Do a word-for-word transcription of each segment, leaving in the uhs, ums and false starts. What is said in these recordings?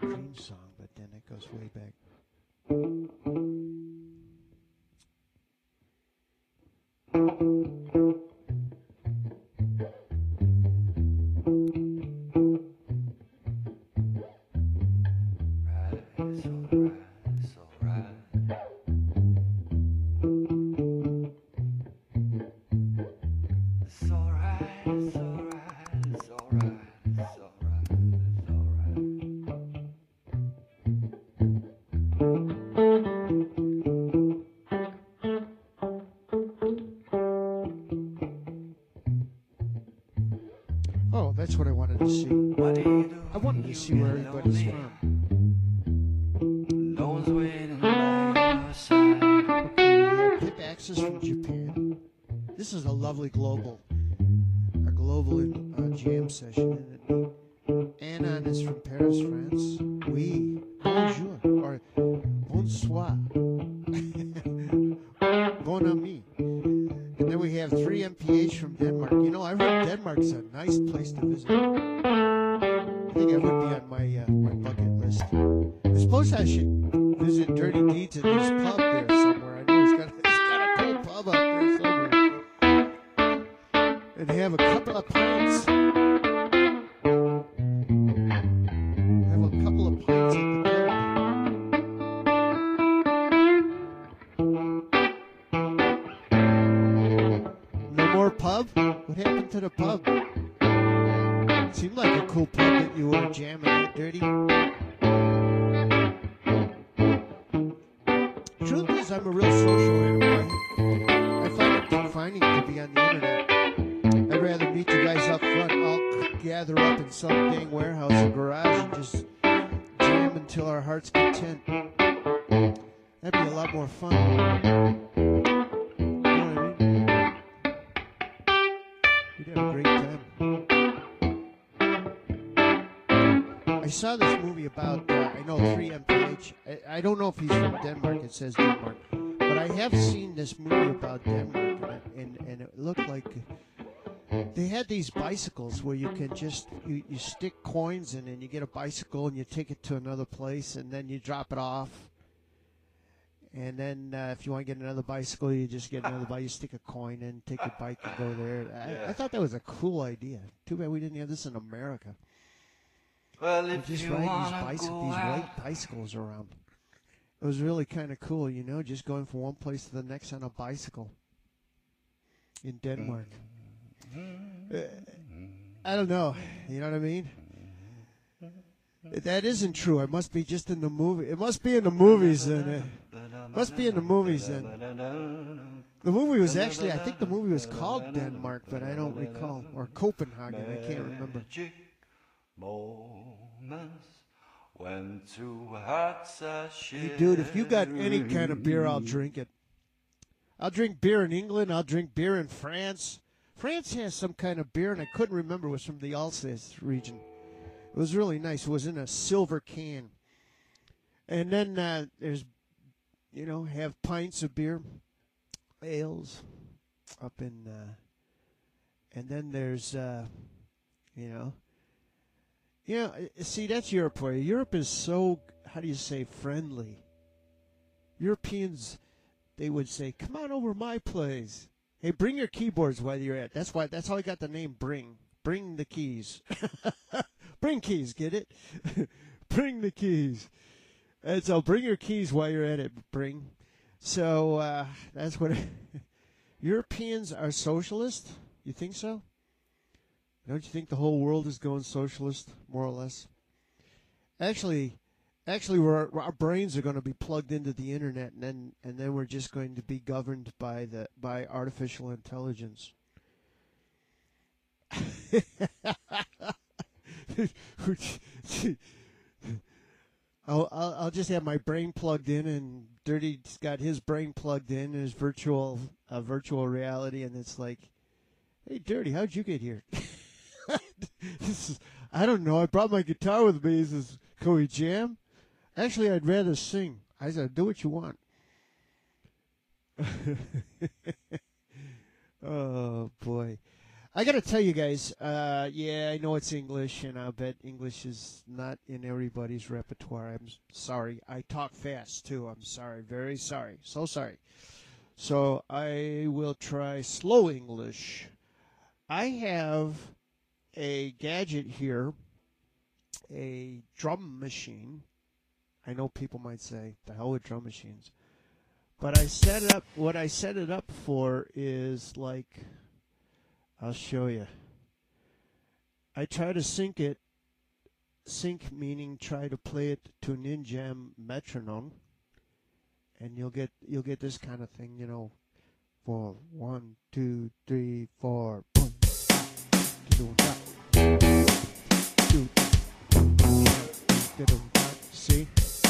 Cream song, but then it goes way back. Oh, that's what I wanted to see. I wanted to see where everybody's from. Okay, we have Pip Axis from Japan. This is a lovely global, a global uh, jam session. And Anon is from Paris, France. Oui, bonjour, or bonsoir, bon ami. And then we have three M P H from Denmark. You know, I've heard Denmark's a nice place to visit. I think I would be on my uh, my bucket list. I suppose I should visit Dirty Deeds at his pub there somewhere. I know he's got, he's got a cool pub out there somewhere. And have a couple of pints. Have a couple of pints at the pub. What happened to the pub? Seemed like a cool pub that you were jamming at, Dirty. Truth is, I'm a real social animal. I find it confining to be on the internet. I'd rather meet the guys up front. I'll gather up in some dang warehouse or garage and just jam until our heart's content. That'd be a lot more fun. I saw this movie about, uh, I know, three M P H. I, I don't know if he's from Denmark. It says Denmark. But I have seen this movie about Denmark, and, and, and it looked like they had these bicycles where you can just, you, you stick coins in and you get a bicycle and you take it to another place and then you drop it off. And then uh, if you want to get another bicycle, you just get another bike. You stick a coin in, take your bike and go there. I, Yeah. I thought that was a cool idea. Too bad we didn't have this in America. Well, We if just you ride these, wanna bicy- go these out, white bicycles around. It was really kind of cool, you know, just going from one place to the next on a bicycle in Denmark. Uh, I don't know. You know what I mean? That isn't true. It must be just in the movie. It must be in the movies. And it must be in the movies. And the movie was actually, I think the movie was called Denmark, but I don't recall. Or Copenhagen. I can't remember. Moments when two hearts are Hey, dude, if you got any kind of beer, I'll drink it. I'll drink beer in England. I'll drink beer in France. France has some kind of beer, and I couldn't remember. It was from the Alsace region. It was really nice. It was in a silver can. And then uh, there's, you know, have pints of beer, ales up in, uh, and then there's, uh, you know, yeah, see, that's Europe for you. Europe is so, how do you say, friendly. Europeans, they would say, come on over my place. Hey, bring your keyboards while you're at. That's why. That's how I got the name Bring. Bring the keys. Bring keys, get it? Bring the keys. And so bring your keys while you're at it, Bring. So uh, that's what, Europeans are socialist? You think so? Don't you think the whole world is going socialist, more or less? Actually, actually, we're, our brains are going to be plugged into the internet, and then and then we're just going to be governed by the by artificial intelligence. I'll, I'll I'll just have my brain plugged in, and Dirty's got his brain plugged in, his virtual uh, virtual reality, and it's like, hey, Dirty, how'd you get here? This is, I don't know. I brought my guitar with me. He says, can we jam? Actually, I'd rather sing. I said, do what you want. Oh, boy. I got to tell you guys, uh, yeah, I know it's English, and I bet English is not in everybody's repertoire. I'm s- sorry. I talk fast, too. I'm sorry. Very sorry. So sorry. So I will try slow English. I have a gadget here, a drum machine. I know people might say, the hell with drum machines. But I set it up, what I set it up for is like, I'll show you. I try to sync it, sync meaning try to play it to a Ninjam metronome, and you'll get you'll get this kind of thing, you know, for one, two, three, four, boom, see?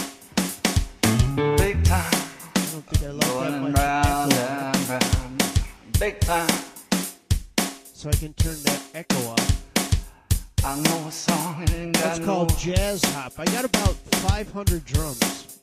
Big time, I don't think I like that rolling much round echo. and round. Big time, So I can turn that echo off. I know a song it ain't got That's no. called jazz hop. I got about five hundred drums.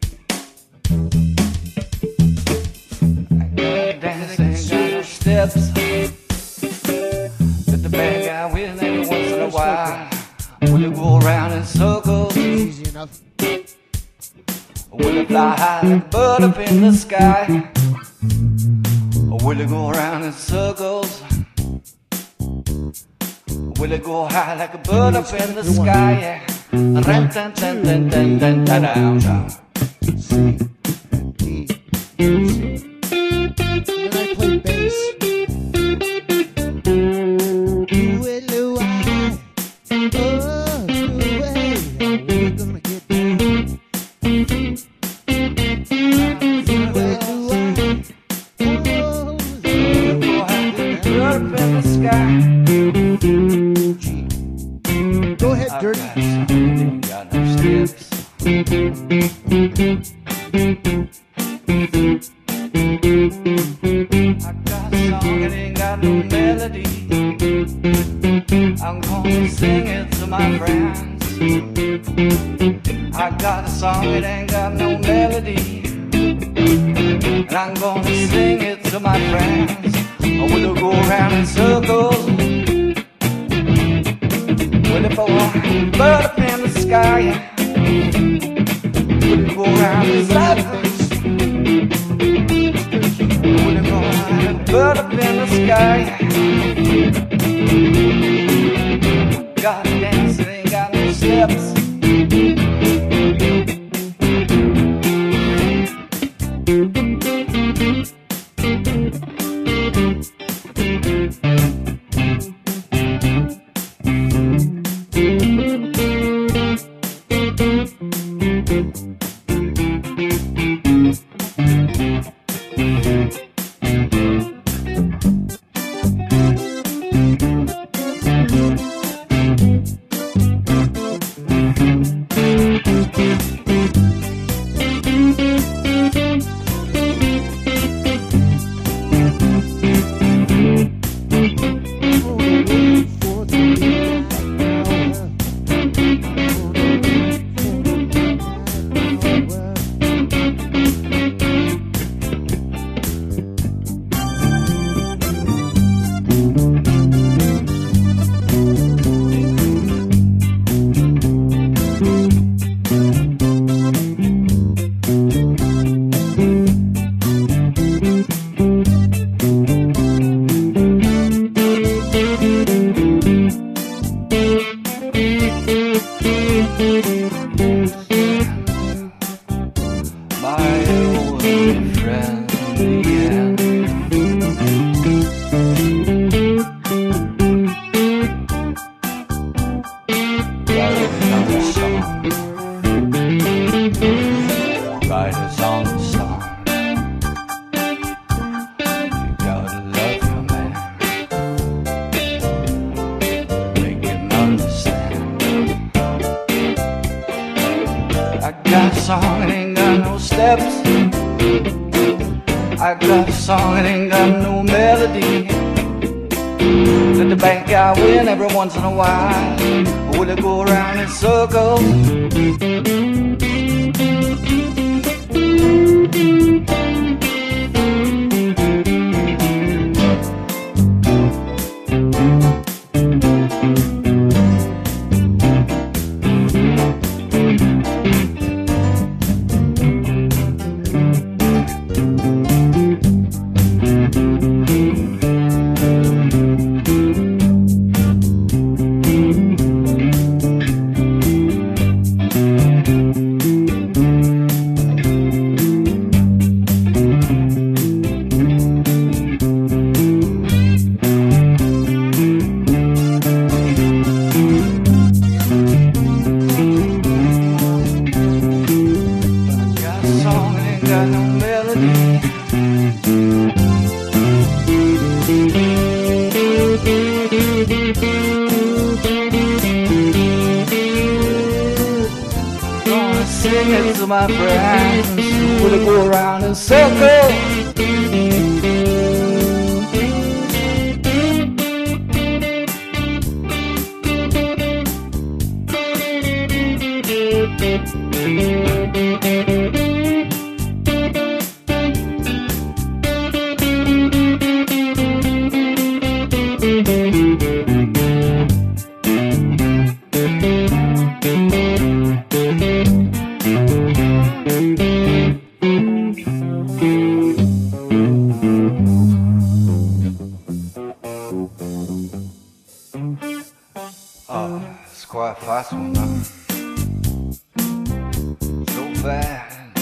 Dance ain't got no steps. But the bad guy with every once in a while. Will it go around in circles? Easy enough. Will it fly high like a bird up in the sky? Or will it go around in circles? Will it go high like a bird up in the sky? Yeah. Ran, dun, dun, dun, dun, dun, dun, dun, dun. C, D, C. And then I play bass. Ooh-ay-loo-ay. Oh-ay. We're gonna get down. Ooh-ay-loo-ay. Oh, Will it go high like a bird up in the sky? go ahead, I've Dirty. got something, ain't got no steps. I got a song, it ain't got no melody. I'm gonna sing it to my friends. I got a song, it ain't got no melody. And I'm gonna sing it to my friends. Or will it go around in circles? Will it go a bird up in the sky? Will it go around in circles? Will it go around a bird up in the sky? Gotta dance, it ain't got no steps. My only friend, the end. Write another song. Write a song, song. You gotta love your man. Make him understand. I got a song, it ain't got no steps. I got a song, it ain't got no melody. Let the bad guy win every once in a while. Or will it go around in circles? gonna sing it to my friends. Will it go around in circles? Oh, it's quite a fast one now. So fast.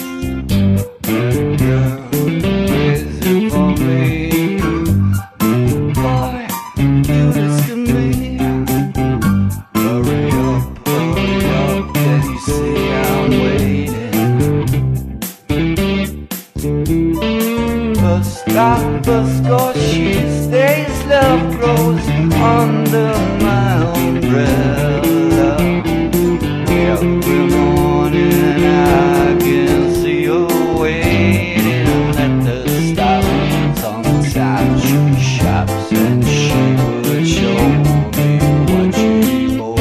Girl, is it for me? Boy, you this to me. Hurry up, hurry up, can you see I'm waiting? Bus stop, bus go, she stays, love grows under my umbrella. Every morning I can see you waiting at the stops on the side shoe shops, and she would show me what she bought.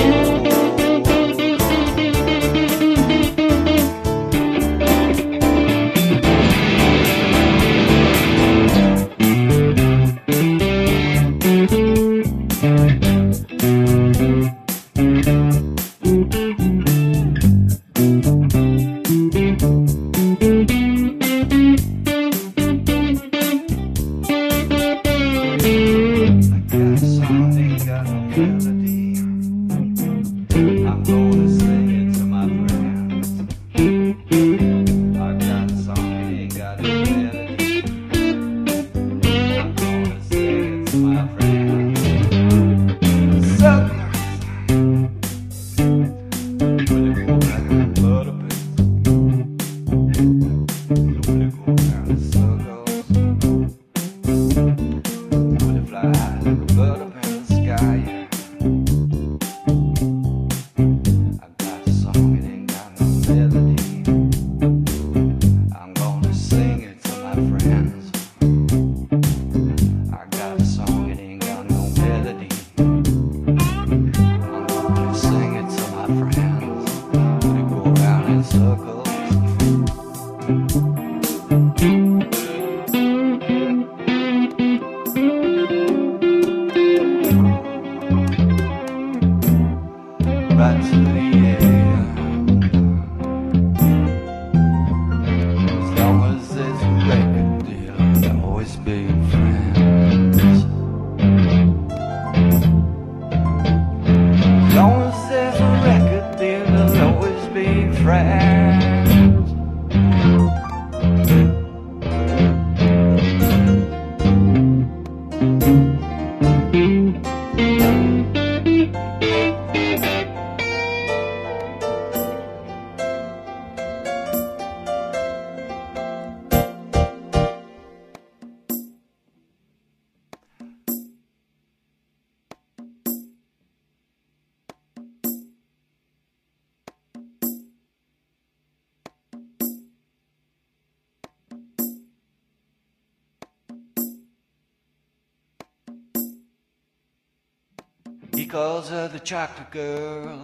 He calls her the chocolate girl,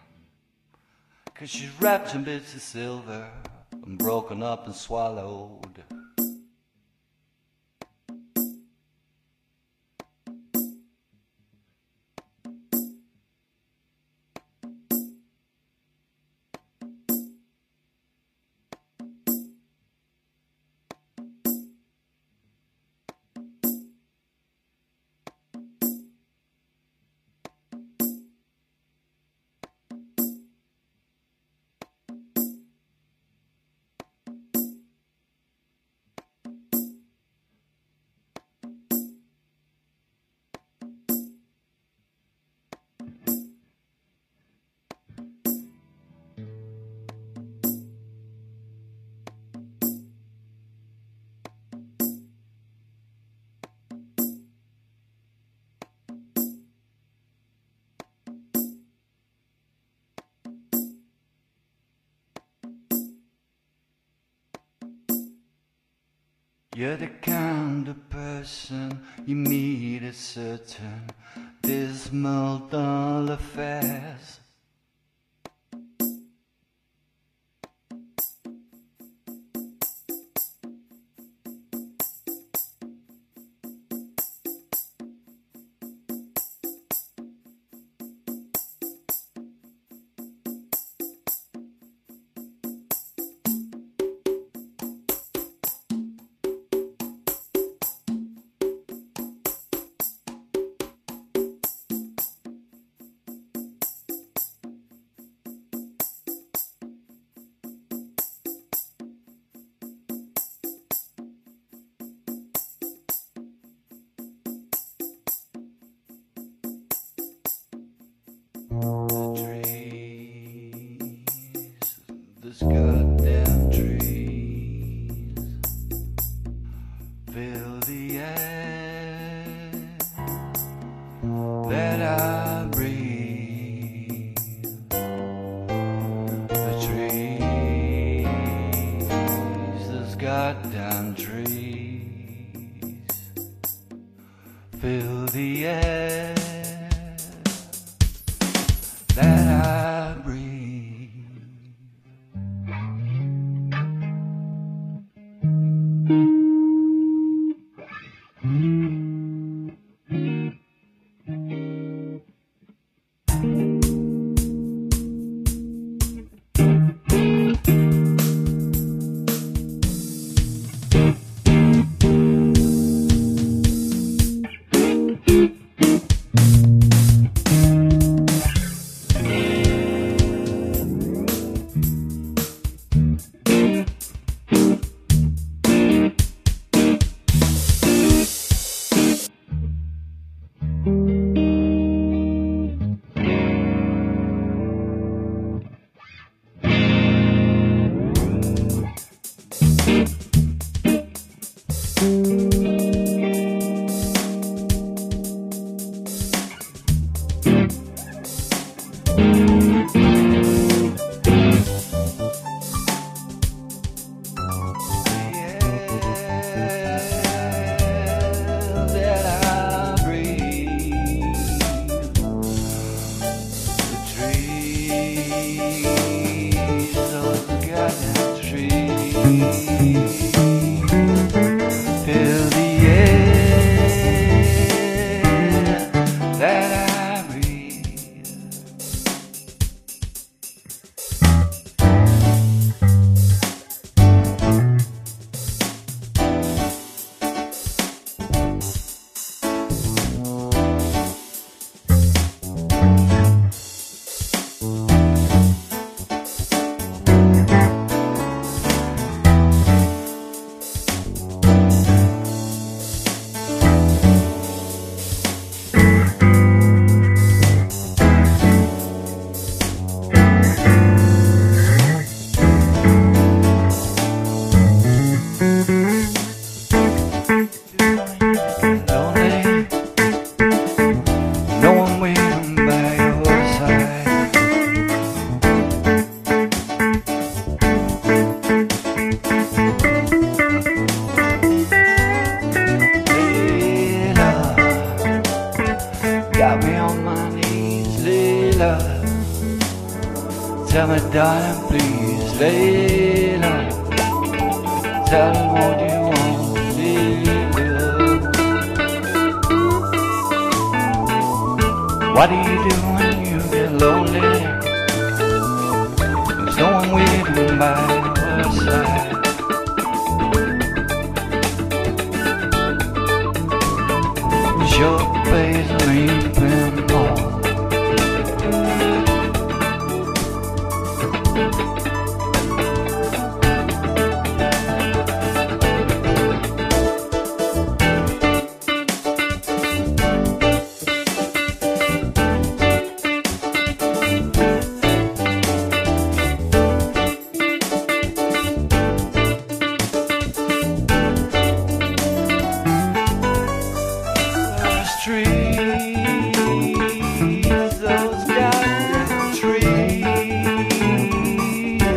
'cause she's wrapped in bits of silver and broken up and swallowed. You're the kind of person you meet at certain dismal dull affairs. Goddamn trees fill the air that I breathe. The trees, those goddamn trees fill the air that I breathe. Tell me, darling, please, Layla. Tell me what you want, Layla. What do you do when you get lonely? There's no one waiting by your side. Your face leaves me more. Trees, those goddamn trees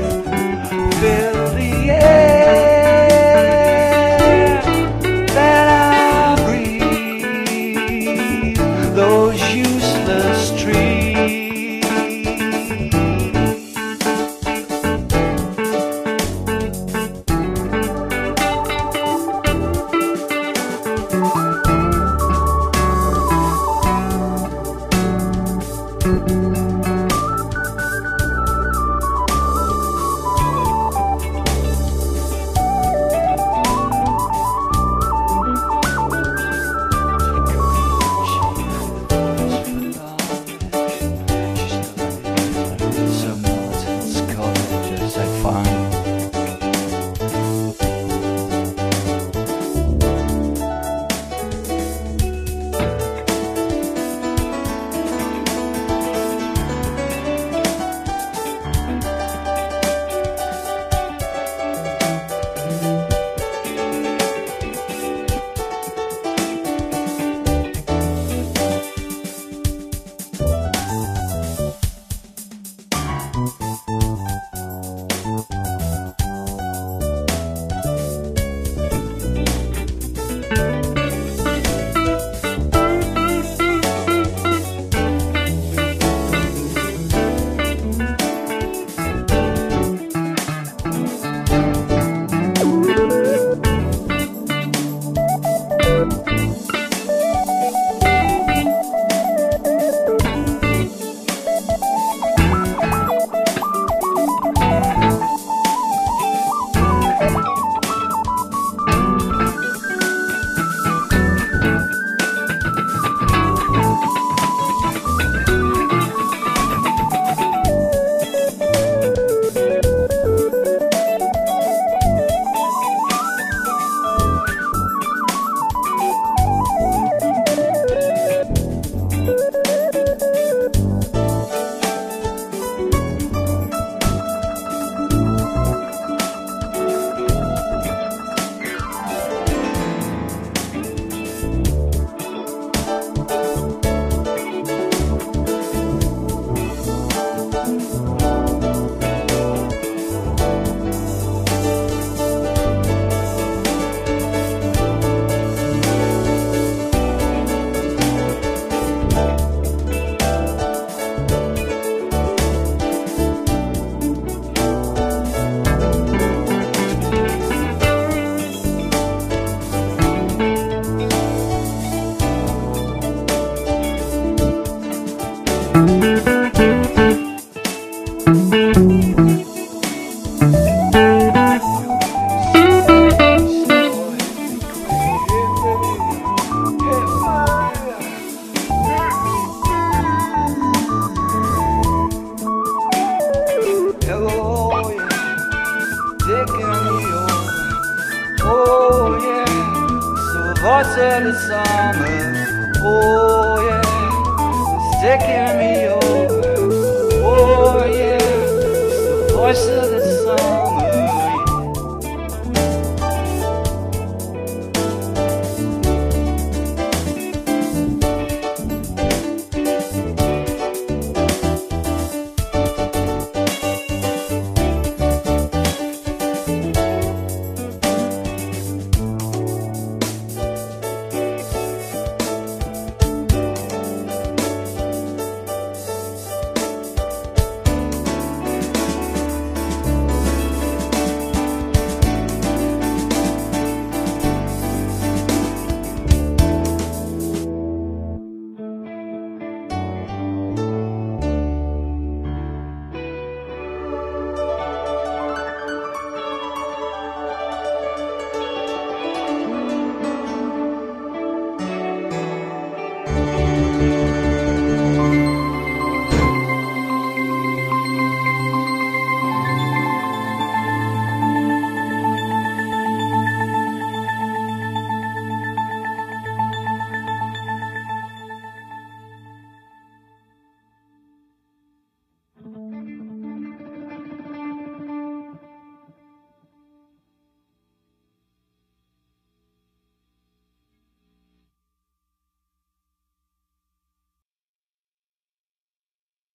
voice of the summer, oh yeah, it's taking me over, oh yeah, it's the voice of the summer.